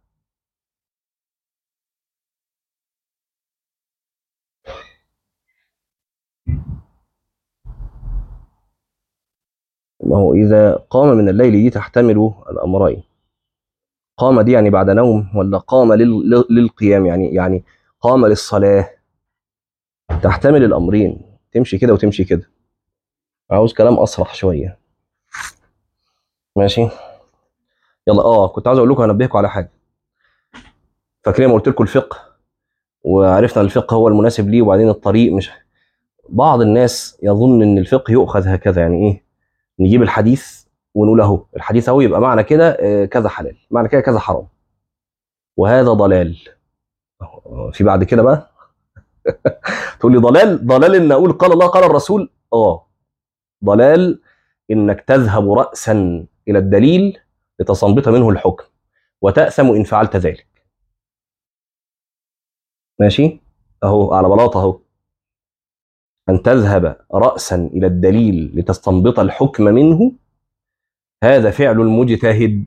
ما هو اذا قام من الليل دي تحتمل الامرين. قام دي يعني بعد نوم، ولا قام للقيام، يعني قام للصلاة، تحتمل الامرين، تمشي كده وتمشي كده. عاوز كلام اصرح شوية. ماشي. يلا كنت عاوز اقول لكم، انبهكم على حاجة. فاكرين ما قلت لكم الفقه، وعرفنا الفقه هو المناسب ليه، وبعدين الطريق مش. بعض الناس يظن ان الفقه يؤخذ هكذا، يعني ايه؟ نجيب الحديث ونقول اهو الحديث اهو، يبقى معنى كده كذا حلال، معنى كده كذا حرام، وهذا ضلال. في بعد كده بقى تقول لي ضلال ان اقول قال الله قال الرسول. ضلال انك تذهب راسا الى الدليل لتستنبط منه الحكم، وتاثم ان فعلت ذلك. ماشي. اهو على بلاطه اهو، ان تذهب راسا الى الدليل لتستنبط الحكم منه، هذا فعل المجتهد.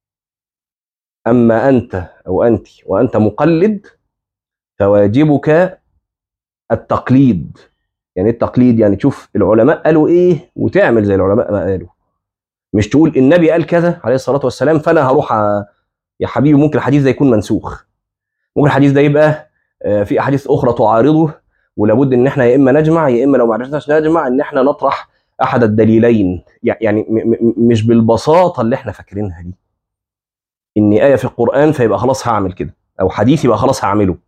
اما انت او انت وانت مقلد، فواجبك التقليد. يعني ايه التقليد؟ يعني تشوف العلماء قالوا ايه وتعمل زي العلماء ما قالوا، مش تقول النبي قال كذا عليه الصلاه والسلام فانا هروح يا حبيبي ممكن الحديث ده يكون منسوخ، ممكن الحديث ده يبقى في احاديث اخرى تعارضه، ولابد ان احنا يا اما نجمع، يا اما لو ما عرفناش نجمع ان احنا نطرح احد الدليلين. يعني مش بالبساطه اللي احنا فاكرينها دي، ان ايه في القران فيبقى خلاص هعمل كده، او حديث يبقى خلاص هعمله.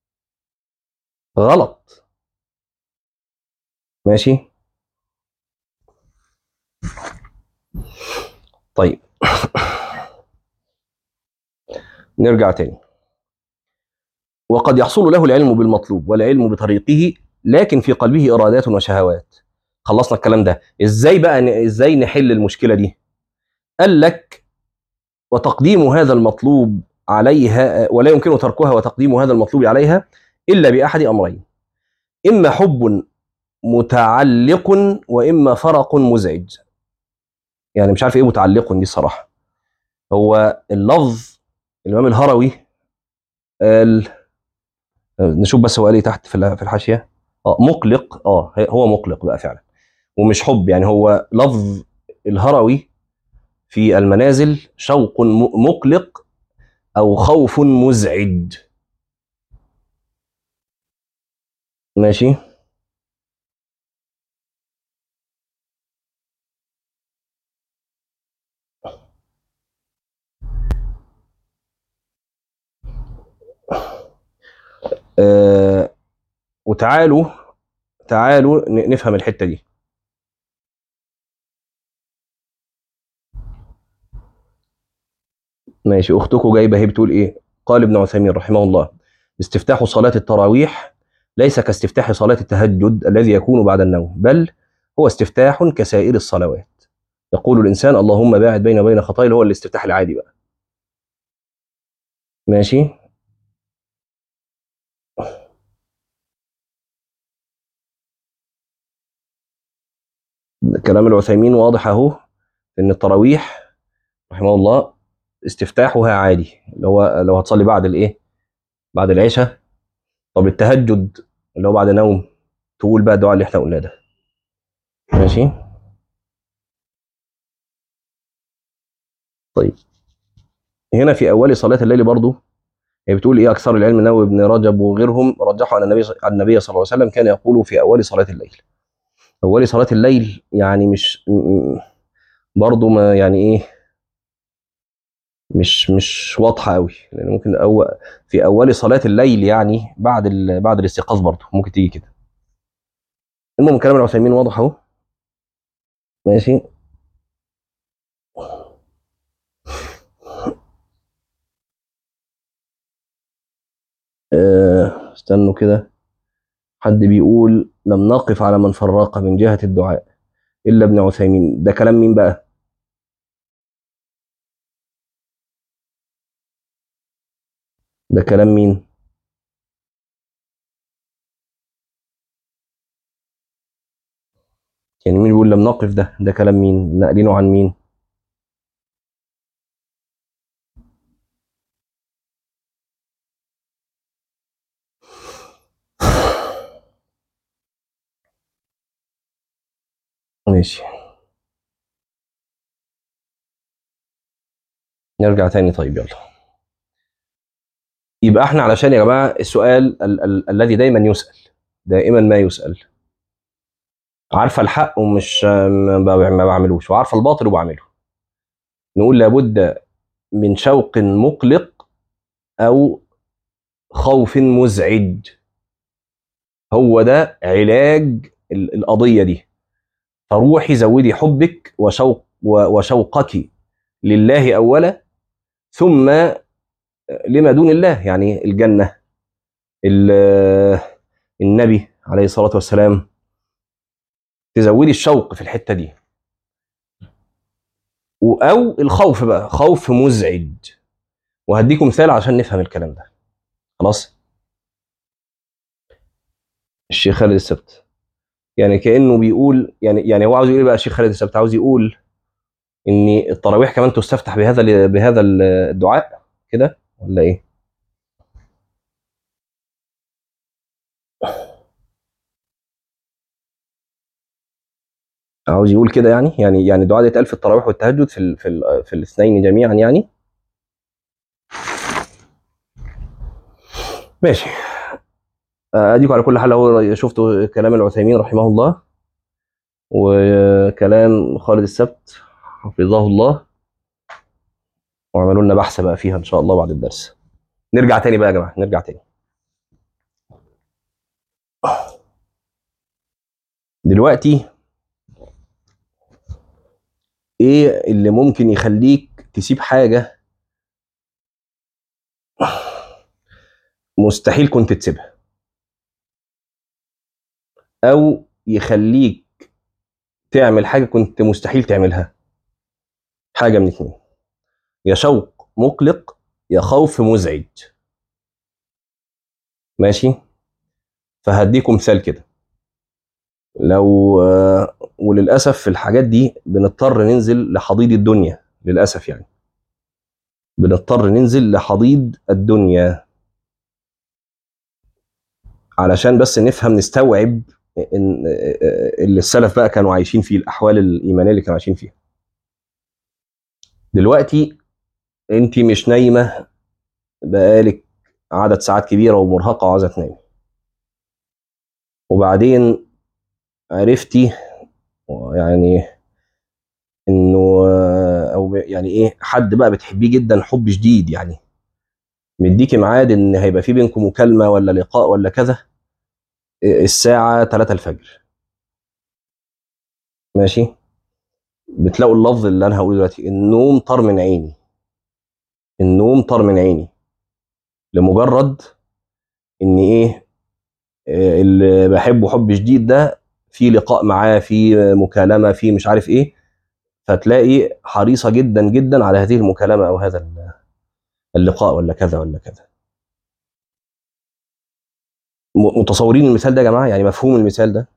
غلط. ماشي. طيب نرجع تاني. وقد يحصل له العلم بالمطلوب والعلم بطريقه، لكن في قلبه ارادات وشهوات. خلصنا الكلام ده. ازاي بقى، ازاي نحل المشكله دي؟ قال لك وتقديم هذا المطلوب عليها، ولا يمكن تركها وتقديم هذا المطلوب عليها الا باحد امرين: اما حب متعلق، واما فرق مزعج. يعني مش عارف ايه متعلق دي الصراحه. هو اللفظ الامام الهروي قال، نشوف بس هو قال ايه تحت في الحاشيه. مقلق، هو مقلق بقى فعلا، ومش حب. يعني هو لفظ الهروي في المنازل شوق مقلق او خوف مزعج. ماشي. آه تعالوا نفهم الحتة دي. ماشي، اختكم جايبه هي بتقول ايه؟ قال ابن عثيمين رحمه الله: استفتاح صلاة التراويح ليس كاستفتاح صلاة التهجد الذي يكون بعد النوم، بل هو استفتاح كسائر الصلوات. يقول الانسان: اللهم باعد بيني وبين خطاياي، اللي هو الاستفتاح العادي بقى. ماشي. كلام العثيمين واضح اهو، ان التراويح رحمه الله استفتاحها عادي، اللي هو لو هتصلي بعد الايه، بعد العشاء. طب التهجد اللي هو بعد نوم، تقول بقى الدعاء اللي احنا قلناه ده. ماشي. طيب، هنا في اول صلاه الليل برضو، هي بتقول ايه؟ اكثر العلم النووي ابن رجب وغيرهم رجحوا ان النبي صلى الله عليه وسلم كان يقول في اول صلاه الليل. اول صلاه الليل يعني مش برضو ما يعني ايه، مش واضحه قوي، لان ممكن في اول صلاه الليل يعني بعد بعد الاستيقاظ برضو ممكن تيجي كده. المهم كلام العثيمين واضح اهو. ماشي. استنوا كده، حد بيقول: لم نقف على من فرق من جهة الدعاء إلا ابن عثيمين. ده كلام مين بقى؟ ده كلام مين؟ يعني مين بيقول لم نقف؟ ده كلام مين؟ ناقلينه عن مين؟ ماشي، نرجع تاني. طيب يلا. يبقى احنا علشان يا جماعة السؤال الذي دايما يسأل، دائما ما يسأل: عارفة الحق ومش ما بعملوش، وعارفة الباطل وبعمله. نقول لابد من شوق مقلق أو خوف مزعج. هو ده علاج القضية دي. فروحي زودي حبك وشوقك لله أولا، ثم لما دون الله، يعني الجنة، النبي عليه الصلاة والسلام. تزودي الشوق في الحتة دي، أو الخوف بقى خوف مزعج. وهديكم مثال عشان نفهم الكلام ده. خلاص. الشيخ خالد السبت يعني كأنه بيقول، يعني هو عاوز يقول إيه بقى؟ الشيخ خالد السبت عاوز يقول ان التراويح كمان تستفتح بهذا الدعاء كده، ولا ايه؟ عاوز يقول كده يعني الدعاء ده يتقال في التراويح والتهجد في الاثنين جميعا يعني. ماشي. اديكم على كل حال هو شفتوا كلام العثيمين رحمه الله وكلام خالد السبت حفظه الله، وعملوا لنا بحث بقى فيها ان شاء الله بعد الدرس. نرجع تاني بقى يا جماعه، نرجع تاني. دلوقتي ايه اللي ممكن يخليك تسيب حاجه مستحيل كنت تسيبها، او يخليك تعمل حاجه كنت مستحيل تعملها؟ حاجه من اتنين: يا شوق مقلق، يا خوف مزعج. ماشي. فهديكم مثال كده. لو وللاسف في الحاجات دي بنضطر ننزل لحضيض الدنيا، للاسف يعني بنضطر ننزل لحضيض الدنيا علشان بس نفهم نستوعب ان اللي السلف بقى كانوا عايشين فيه، الاحوال الايمانيه اللي كانوا عايشين فيها. دلوقتي انت مش نايمه بقالك عدد ساعات كبيره ومرهقه وعايزه تنامي، وبعدين عرفتي يعني انه او يعني ايه، حد بقى بتحبيه جدا حب شديد يعني، مديكي ميعاد ان هيبقى في بينكم مكالمه ولا لقاء ولا كذا الساعه 3 الفجر. ماشي. بتلاقوا اللفظ اللي انا هقوله دلوقتي: النوم طار من عيني، النوم طار من عيني، لمجرد ان ايه، اللي بحبه حب شديد ده في لقاء معاه، في مكالمه، في مش عارف ايه، فتلاقي حريصه جدا جدا على هذه المكالمه او هذا اللقاء ولا كذا ولا كذا. متصورين المثال ده يا جماعه؟ يعني مفهوم المثال ده؟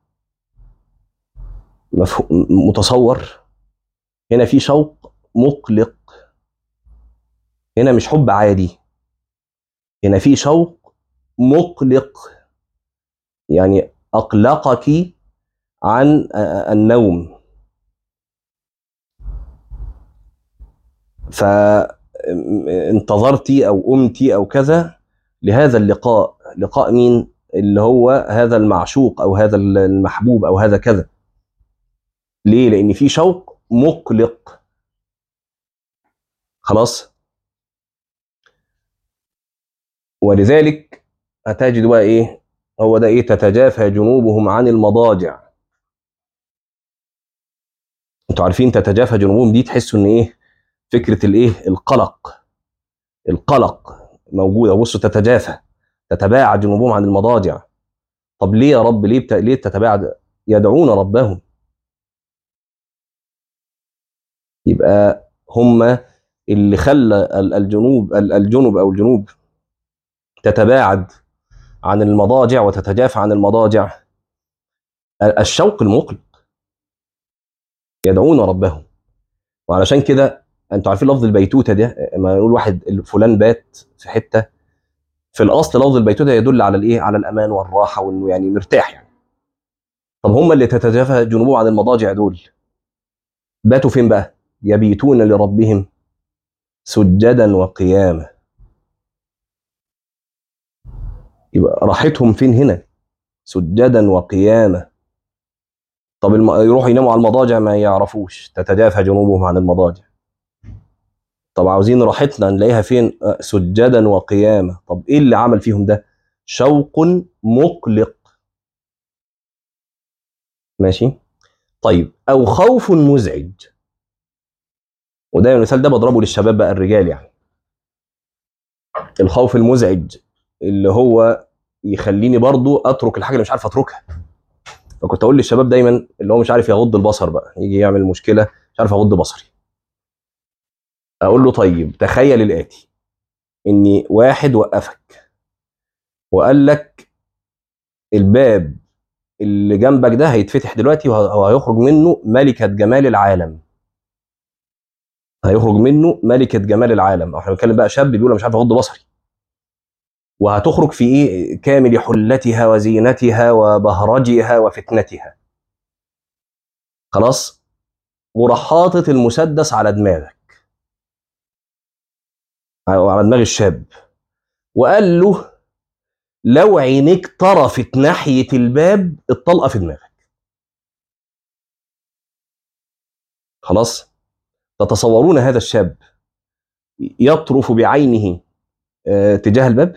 مفهوم متصور؟ هنا في شوق مقلق، هنا مش حب عادي، هنا في شوق مقلق، يعني اقلقك عن النوم. فانتظرتي او قمتي او كذا لهذا اللقاء. لقاء مين؟ اللي هو هذا المعشوق او هذا المحبوب او هذا كذا. ليه؟ لان في شوق مقلق. خلاص. ولذلك هتجد بقى ايه، هو ده ايه: تتجافى جنوبهم عن المضاجع. انتوا عارفين تتجافى جنوبهم دي تحسوا ان ايه؟ فكره الايه، القلق. القلق موجوده. بصوا: تتجافى، تتباعد جنوبهم عن المضاجع. طب ليه يا رب؟ ليه تتباعد؟ يدعون ربهم. يبقى هم اللي خلى الجنوب او الجنوب تتباعد عن المضاجع وتتجافى عن المضاجع الشوق المقلق. يدعون ربهم. وعلشان كده انتوا عارفين لفظ البيتوته ده، لما نقول واحد فلان بات في حته، في الاصل لفظ البيتوته يدل على الايه، على الامان والراحه وانه يعني مرتاح يعني. طب هم اللي تتجافى جنوبهم عن المضاجع دول باتوا فين بقى؟ يبيتون لربهم سجدا وقياما. يبقى راحتهم فين هنا؟ سجدا وقياما. طب يروحوا يناموا على المضاجع ما يعرفوش تتجافى جنوبهم عن المضاجع. طب عاوزين راحتنا نلاقيها فين؟ سجدا وقياما. طب ايه اللي عمل فيهم ده؟ شوق مقلق. ماشي. طيب، او خوف مزعج. ودايما المثال ده بضربه للشباب بقى، الرجال يعني. الخوف المزعج اللي هو يخليني برضو اترك الحاجه اللي مش عارف اتركها. فكنت اقول للشباب دايما اللي هو مش عارف يغض البصر بقى، يجي يعمل مشكله مش عارف اغض بصري، اقول له: طيب تخيل الاتي: اني واحد وقفك وقال لك الباب اللي جنبك ده هيتفتح دلوقتي وهيخرج منه ملكة جمال العالم. هيخرج منه ملكة جمال العالم. احنا بنتكلم بقى شاب بيقول أنا مش عارف اغض بصري. وهتخرج في ايه؟ كامل حلتها وزينتها وبهرجها وفتنتها. خلاص. وراح حاطط المسدس على دماغك او على دماغ الشاب، وقال له: لو عينيك طرفت ناحية الباب الطلقة في دماغك. خلاص. تتصورون هذا الشاب يطرف بعينه تجاه الباب؟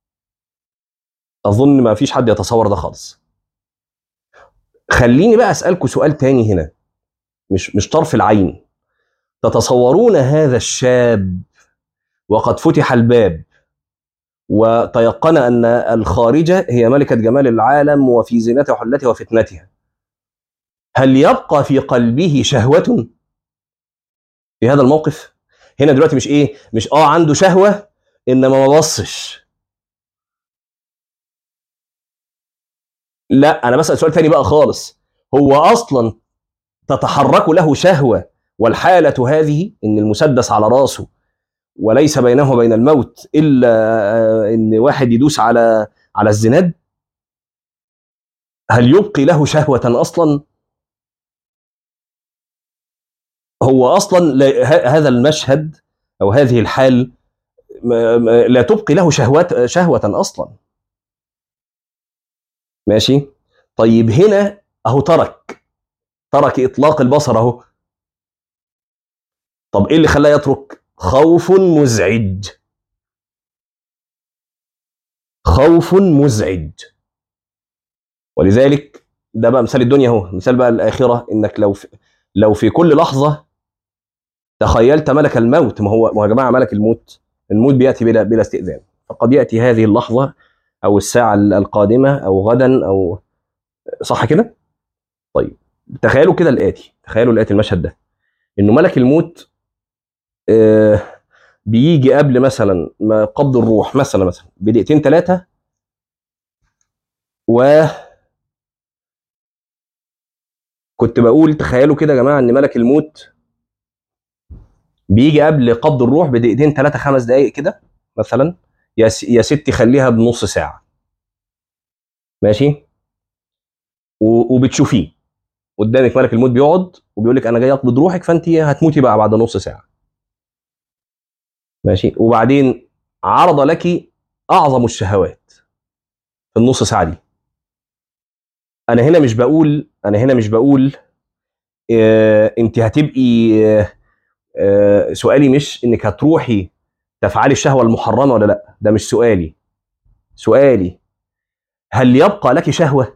اظن ما فيش حد يتصور ده خالص. خليني بقى اسالكم سؤال تاني هنا، مش طرف العين. تتصورون هذا الشاب وقد فتح الباب وتيقن ان الخارجه هي ملكه جمال العالم وفي زينتها وحلتها وفتنتها، هل يبقى في قلبه شهوه في هذا الموقف؟ هنا دلوقتي مش ايه، مش عنده شهوه انما ما بصش. لا، انا بسال سؤال تاني بقى خالص: هو اصلا تتحرك له شهوه والحاله هذه ان المسدس على راسه وليس بينه وبين الموت الا ان واحد يدوس على الزناد؟ هل يبقي له شهوه اصلا؟ هو اصلا هذا المشهد او هذه الحال لا تبقي له شهوه اصلا. ماشي. طيب هنا اهو ترك اطلاق البصر اهو. طب ايه اللي خلاه يترك؟ خوف مزعج. خوف مزعج. ولذلك ده بقى مثال الدنيا، اهو مثال بقى الاخره، انك لو في كل لحظه تخيلت ملك الموت. ما هو يا جماعه ملك الموت بياتي بلا استئذان. فقد ياتي هذه اللحظه او الساعه القادمه او غدا او، صح كده؟ طيب تخيلوا كده الاتي، تخيلوا الاتي المشهد ده، انه ملك الموت آه بيجي قبل مثلا ما قبض الروح مثلا بدقيقتين ثلاثه، وكنت بقول تخيلوا كده يا جماعه ان ملك الموت بيجي قبل قبض الروح بدقيقتين ثلاثه 5 دقائق كده مثلا، يا ستي خليها بنص ساعه، ماشي، وبتشوفيه قدامك ملك الموت بيقعد وبيقول لك انا جاي اقبض روحك، فانت هتموتي بقى بعد نص ساعه، ماشي، وبعدين عرض لك اعظم الشهوات في النص ساعه دي. انا هنا مش بقول انت هتبقي سؤالي مش انك هتروحي تفعلي الشهوه المحرمه ولا لا، ده مش سؤالي. سؤالي هل يبقى لك شهوه؟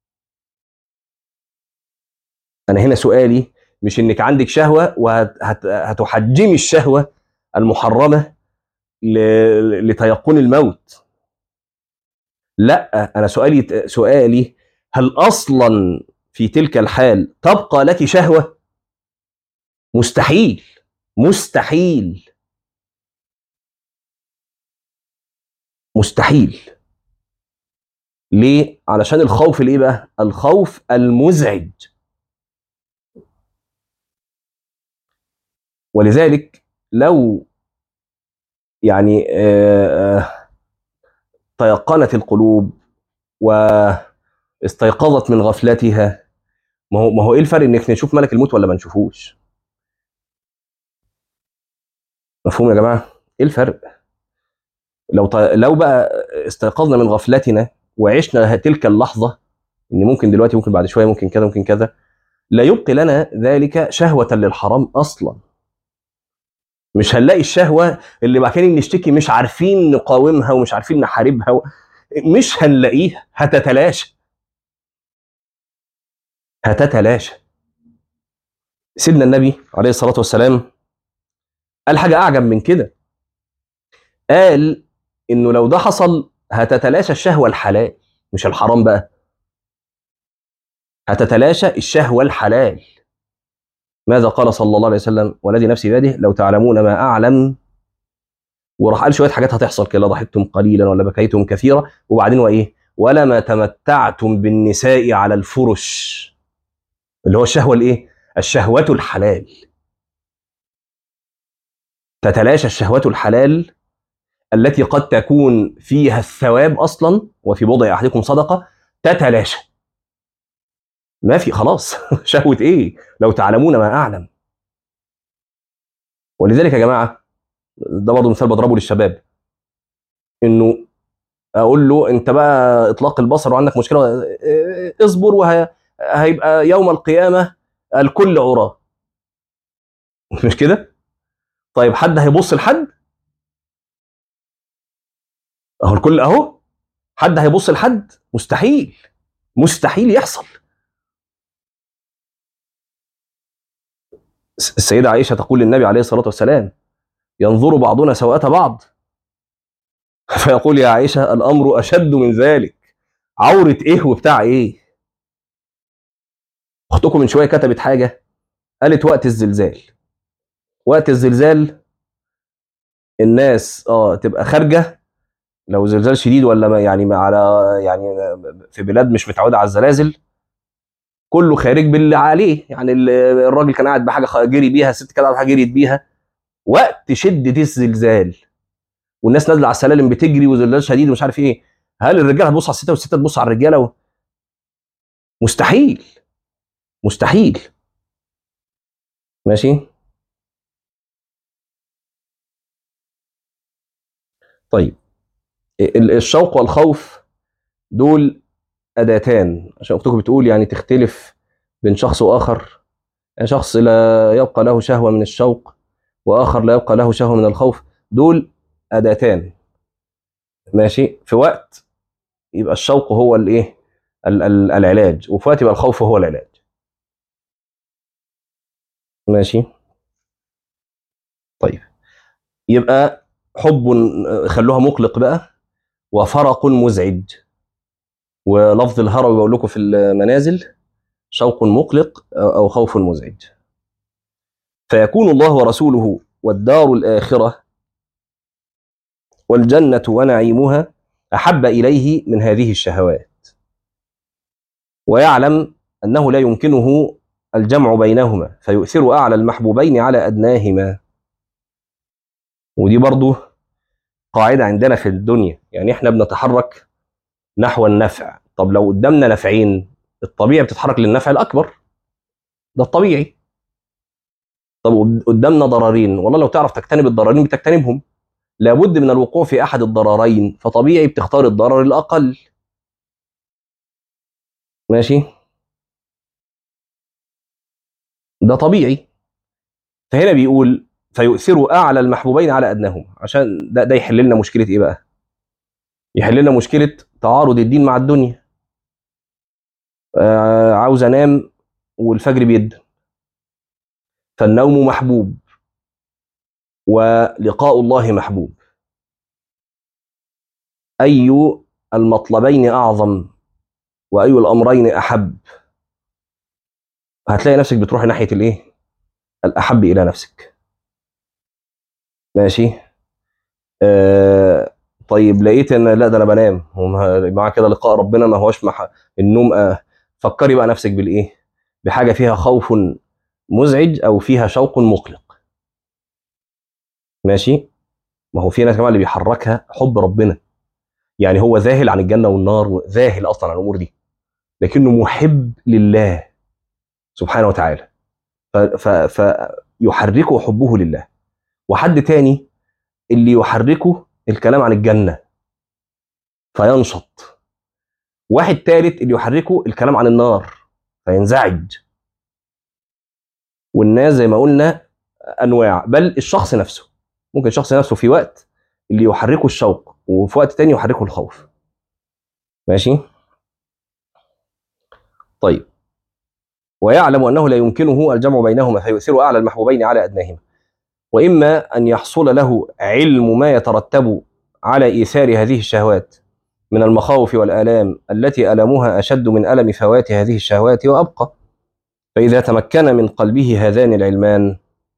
انا هنا سؤالي مش انك عندك شهوه وهتحجمي الشهوه المحرمه لتيقن الموت. لا، انا سؤالي هل اصلا في تلك الحال تبقى لك شهوه؟ مستحيل. مستحيل. مستحيل. ليه؟ علشان الخوف الايه بقى؟ الخوف المزعج. ولذلك لو يعني تيقنت القلوب واستيقظت من غفلتها، ما هو ايه الفرق انك نشوف ملك الموت ولا ما نشوفوش؟ مفهوم يا جماعه؟ ايه الفرق؟ لو بقى استيقظنا من غفلتنا وعشنا تلك اللحظه، ان ممكن دلوقتي، ممكن بعد شويه، ممكن كذا ممكن كذا، لا يبقي لنا ذلك شهوه للحرام اصلا. مش هنلاقي الشهوه اللي بعد كده نشتكي مش عارفين نقاومها ومش عارفين نحاربها مش هنلاقيها، هتتلاشى. هتتلاشى. سيدنا النبي عليه الصلاه والسلام قال حاجه اعجب من كده. قال انه لو ده حصل هتتلاشى الشهوه الحلال، مش الحرام بقى، هتتلاشى الشهوه الحلال. ماذا قال صلى الله عليه وسلم؟ والذي نفسي بيده لو تعلمون ما اعلم. وراح قال شويه حاجات هتحصل كده، ضحكتم قليلا ولا بكيتم كثيرا، وبعدين وايه؟ ولما تمتعتم بالنساء على الفرش، اللي هو الشهوه الايه؟ الشهوه الحلال. تتلاشى الشهوه الحلال التي قد تكون فيها الثواب اصلا، وفي بضع احدكم صدقه، تتلاشى. ما في خلاص شهوه ايه؟ لو تعلمون ما اعلم. ولذلك يا جماعه، ده برضه مثال بضربه للشباب، انه اقول له انت بقى اطلاق البصر وعندك مشكله، اصبر وهيبقى يوم القيامه الكل عراه. مش كده؟ طيب حد هيبص لحد؟ اهو الكل اهو. حد هيبص لحد؟ مستحيل. مستحيل يحصل. السيده عائشه تقول للنبي عليه الصلاه والسلام: ينظر بعضنا سوءة بعض، فيقول يا عائشه الامر اشد من ذلك. عوره ايه وبتاع ايه؟ اختكم من شويه كتبت حاجه، قالت وقت الزلزال. وقت الزلزال الناس تبقى خارجه، لو زلزال شديد ولا ما يعني ما على، يعني في بلاد مش متعوده على الزلازل، كله خارج باللي عليه، يعني الراجل كان قاعد بحاجه جري بيها، الست كانت قاعده بحاجه جريت بيها. وقت شده الزلزال والناس نازله على السلالم بتجري وزلزال شديد ومش عارف ايه، هل الرجاله هتبص على الستات والستات تبص على الرجاله؟ مستحيل. مستحيل. ماشي. طيب الشوق والخوف دول اداتان، عشان اختكم بتقول يعني تختلف بين شخص واخر. يعني شخص لا يبقى له شهوه من الشوق، واخر لا يبقى له شهوه من الخوف. دول اداتان ماشي، في وقت يبقى الشوق هو الايه، العلاج، وفي وقت يبقى الخوف هو العلاج. ماشي. طيب، يبقى حب، خلوها مقلق بقى، وفرق مزعج. ولفظ الهروي بقول لكم في المنازل: شوق مقلق أو خوف مزعج. فيكون الله ورسوله والدار الآخرة والجنة ونعيمها أحب إليه من هذه الشهوات، ويعلم أنه لا يمكنه الجمع بينهما، فيؤثر أعلى المحبوبين على أدناهما. ودي برضو قاعدة عندنا في الدنيا، يعني احنا بنتحرك نحو النفع. طب لو قدامنا نفعين، الطبيعي بتتحرك للنفع الأكبر، ده الطبيعي. طب قدامنا ضررين، والله لو تعرف تجتنب الضررين بتجتنبهم. لابد من الوقوع في أحد الضررين، فطبيعي بتختار الضرر الأقل. ماشي، ده طبيعي. فهنا بيقول: فيؤثر أعلى المحبوبين على أدناهم، عشان ده يحل لنا مشكلة إيه بقى؟ يحل لنا مشكلة تعارض الدين مع الدنيا. عاوز أنام والفجر بيد، فالنوم محبوب ولقاء الله محبوب. أي المطلبين أعظم وأي الأمرين أحب؟ هتلاقي نفسك بتروح ناحية الإيه؟ الأحب إلى نفسك. ماشي. طيب لقيت ان لا، ده انا بنام مع كده لقاء ربنا ما هوش النوم. فكري بقى نفسك بالايه؟ بحاجه فيها خوف مزعج او فيها شوق مقلق. ماشي. ما هو في ناس كمان اللي بيحركها حب ربنا، يعني هو ذاهل عن الجنه والنار وذاهل اصلا عن الامور دي، لكنه محب لله سبحانه وتعالى، فيحركه حبه لله. وحد تاني اللي يحركه الكلام عن الجنه فينشط. واحد ثالث اللي يحركه الكلام عن النار فينزعج. والناس زي ما قلنا انواع، بل الشخص نفسه ممكن الشخص نفسه في وقت اللي يحركه الشوق، وفي وقت تاني يحركه الخوف. ماشي. طيب، ويعلم انه لا يمكنه الجمع بينهما، فيؤثر اعلى المحبوبين على ادناهما. واما ان يحصل له علم ما يترتب على ايثار هذه الشهوات من المخاوف والآلام التي ألمها أشد من ألم فوات هذه الشهوات وأبقى. فإذا تمكن من قلبه هذان العلمان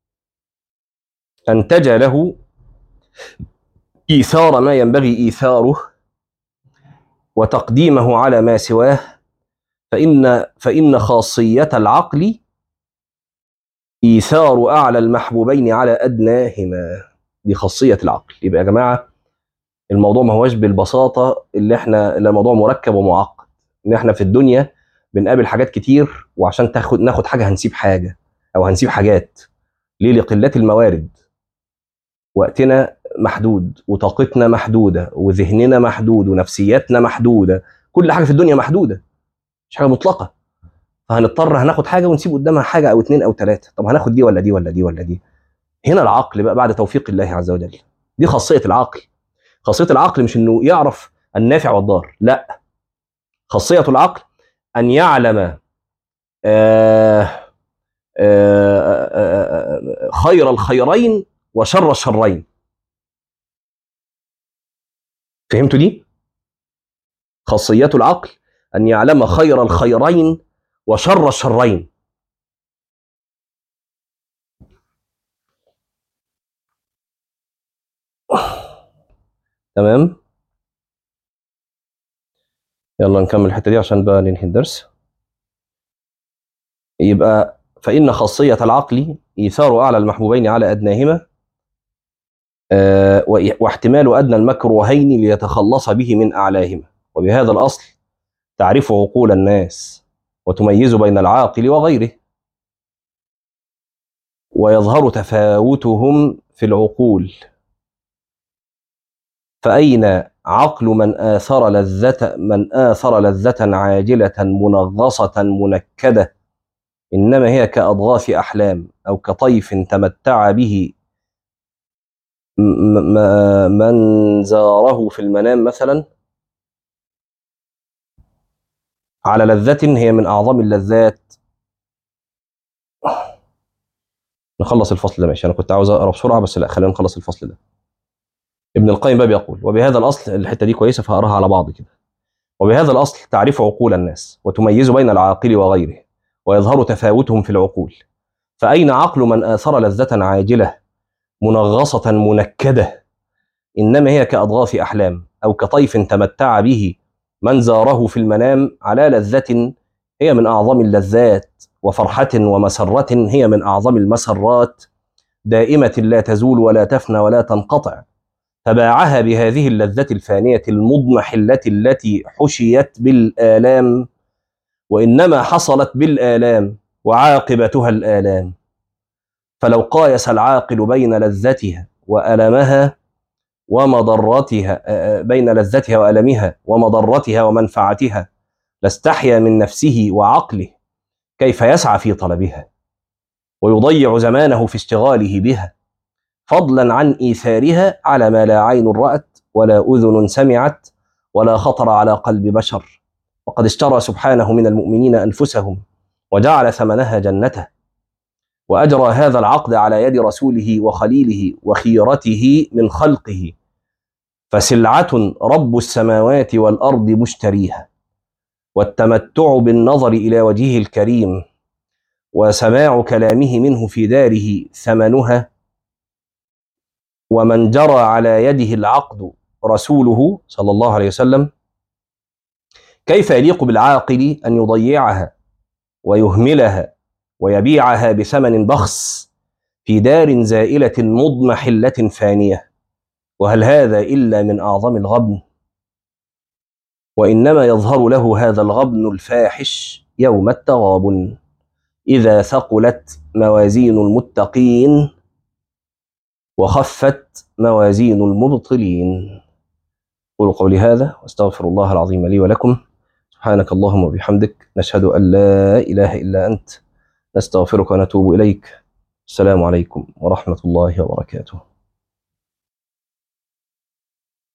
أنتج له إيثار ما ينبغي إيثاره وتقديمه على ما سواه. فإن خاصية العقل إيثار أعلى المحبوبين على أدناهما. دي خاصية العقل. يبقى يا جماعة الموضوع ما هوش بالبساطة اللي الموضوع مركب ومعقد، إن إحنا في الدنيا بنقابل حاجات كتير، وعشان ناخد حاجة هنسيب حاجة أو هنسيب حاجات. ليه؟ لقلة الموارد. وقتنا محدود، وطاقتنا محدودة، وذهننا محدود، ونفسياتنا محدودة. كل حاجة في الدنيا محدودة، مش حاجة مطلقة. فهنضطر هناخد حاجة ونسيب قدامها حاجة أو اتنين أو تلاتة. طب هناخد دي ولا دي ولا دي ولا دي؟ هنا العقل بقى بعد توفيق الله عز وجل. دي خاصية العقل. خاصية العقل مش إنه يعرف النافع والضار، لا. خاصية العقل أن يعلم خير الخيرين وشر الشرين. فهمتوا دي؟ خاصية العقل أن يعلم خير الخيرين وشر الشرين. تمام. يلا نكمل الحتة دي عشان بقى ننهي الدرس. يبقى فإن خاصية العقل إيثار أعلى المحبوبين على أدناهما، واحتمال أدنى المكروهين ليتخلص به من أعلاهما. وبهذا الأصل تعرف عقول الناس وتميز بين العاقل وغيره، ويظهر تفاوتهم في العقول. فأين عقل من آثر لذة عاجلة منغصة منكدة، إنما هي كأضغاث أحلام أو كطيف تمتع به من زاره في المنام مثلا على لذة هي من أعظم اللذات. نخلص الفصل ده ماشي، أنا كنت عاوز أقرأ بسرعة بس لا، خلينا نخلص الفصل ده. ابن القيم بقى بيقول: وبهذا الأصل، الحتة دي كويسة فهقراها على بعض كده. وبهذا الأصل تعرف عقول الناس وتميز بين العاقل وغيره، ويظهر تفاوتهم في العقول. فأين عقل من آثر لذة عاجلة منغصة منكدة، إنما هي كأضغاث أحلام، أو كطيف تمتع به من زاره في المنام على لذة هي من أعظم اللذات، وفرحة ومسرة هي من أعظم المسرات، دائمة لا تزول ولا تفنى ولا تنقطع. تباعها بهذه اللذة الفانية المضمحلة التي حشيت بالآلام، وإنما حصلت بالآلام وعاقبتها الآلام. فلو قايس العاقل بين لذتها وألمها ومضرتها، بين لذتها وألمها ومضرتها ومنفعتها، لاستحيا من نفسه وعقله كيف يسعى في طلبها، ويضيع زمانه في اشتغاله بها، فضلا عن إيثارها على ما لا عين رأت ولا أذن سمعت ولا خطر على قلب بشر. وقد اشترى سبحانه من المؤمنين أنفسهم وجعل ثمنها جنته، وأجرى هذا العقد على يد رسوله وخليله وخيرته من خلقه، فسلعة رب السماوات والأرض مشتريها، والتمتع بالنظر إلى وجهه الكريم وسماع كلامه منه في داره ثمنها. ومن جرى على يده العقد رسوله صلى الله عليه وسلم، كيف يليق بالعاقل أن يضيعها ويهملها ويبيعها بثمن بخس في دار زائلة مضمحلة فانية؟ وهل هذا إلا من أعظم الغبن؟ وإنما يظهر له هذا الغبن الفاحش يوم التغابن، إذا ثقلت موازين المتقين وخفت موازين المبطلين. قولوا قولي هذا واستغفر الله العظيم لي ولكم. سبحانك اللهم وبحمدك، نشهد أن لا إله إلا أنت، نستغفرك ونتوب إليك. السلام عليكم ورحمة الله وبركاته.